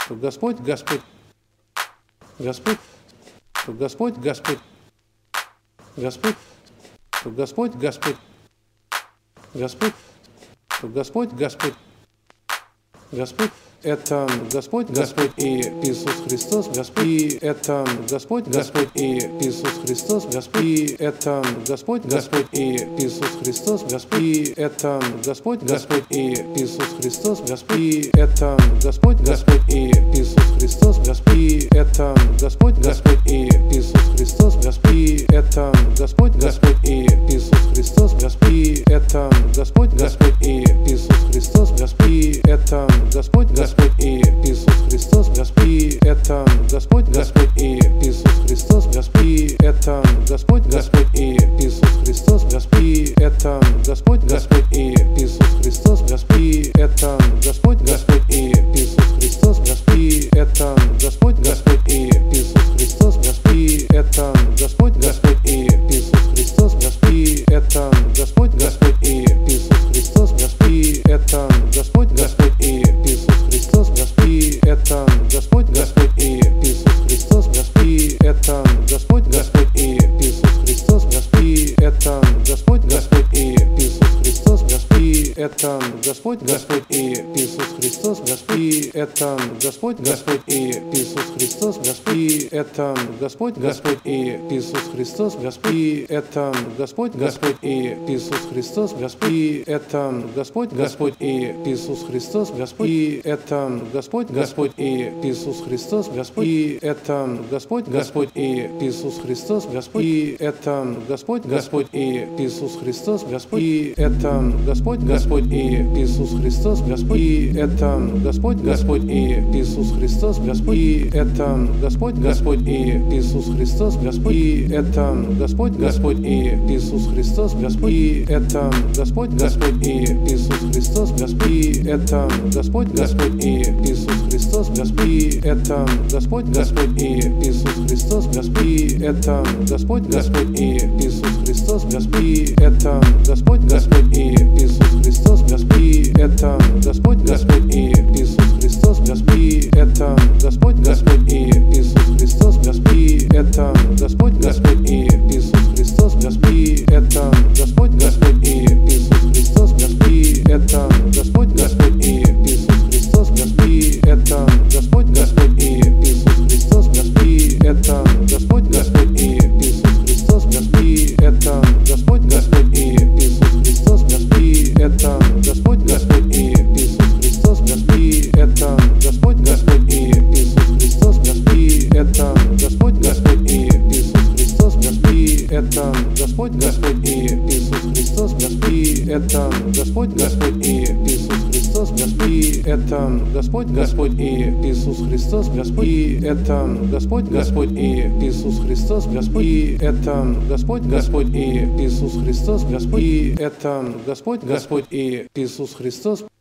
Господь, Господь, Господь, Господь, Господь, Господь, Господь, Господь, Господь, Господь, Господь, Господь. Это Господь, Господь и Иисус Христос, Господь, и это Господь, Господь и Иисус Христос, Господь, и это Господь, Господь и Иисус Христос, Господь, и это Господь, Господь и Иисус Христос, Господь, и это Господь, Господь и Иисус Христос, Господь, и это Господь, Господь и Иисус Христос, Господь, и это Господь, Господь и Иисус Христос, Господь, и это Господь, Господь и Иисус Христос, Господь, и это Господь, Господь и Иисус Христос, Господь, и это Господь, Господь и Иисус Христос, Господь, и это Господь, Господь и Иисус Христос, Господь, и это Господь, Господь и Иисус Христос, Господь, и это Господь, Господь и Иисус Христос, Господь, и это Господь, Господь и Иисус Христос, Господь, и это Господь, Господь и Иисус Христос, Господь, и это Господь, Господь и Иисус Христос, Господь, и это Господь, Господь и Иисус Христос, Господь, и это Господь, Господь и Иисус Христос, Господь, и это Господь, Господь и Иисус Христос, Господь, и это Господь, Господь и Иисус Христос, Господь, и это Господь, Господь и Иисус Христос, Господь, и это Господь, Господь и Иисус Христос, Господь, и это Господь, Господь и Иисус Христос, Господь, и это Господь, Господь и Иисус Христос, Господь, и это Господь, Господь и Иисус Христос, Господь, и это Господь, Господь и Иисус Христос, Господь, и это Господь, Господь и Иисус Христос, Господь, и это Господь, Господь и Иисус Христос, Господь, и это Господь, Господь и Иисус Христос, Господь, и это Господь, Господь и Иисус Христос, Господь, и это Господь, Господь и Иисус Христос, Господь, и это Господь, Господь и Иисус Христос, Господь, и это Господь, Господь и Иисус Христос, Господь, и это Господь, Господь и Иисус Христос, Господь, и это Господь, Господь и Иисус Христос, Господь, и это Господь, Господь и Иисус Христос, Господь, и это Господь, Господь и Иисус Христос, Господь, и это Господь, Господь и Иисус Христос, Господь, и это Господь, Господь и Иисус Христос, Господь, и это Господь, Господь и Иисус Христос, Господь, и это Господь, Господь и Иисус Христос, Господь, и это Господь, Господь и Иисус Христос, Господь, и это Господь, Господь и Иисус Христос, Господь, и это Господь, Господь и Иисус Христос, Господь, и это Господь, Господь и Иисус Христос, Господь, и это Господь, Господь и Иисус Христос, Господь, и это Господь, Господь и Иисус Христос, Господь, и это Господь, Господь и Иисус Христос, Господь, и это Господь, Господь и Иисус Христос, Господь, и это Господь, Господь и Иисус Христос, Господь, и это Господь, Господь и Иисус Христос, Господь, и это Господь, Господь и Иисус Христос, Господь, и это Господь, Господь и Иисус Христос, Господь, и это Господь, Господь и Иисус Христос.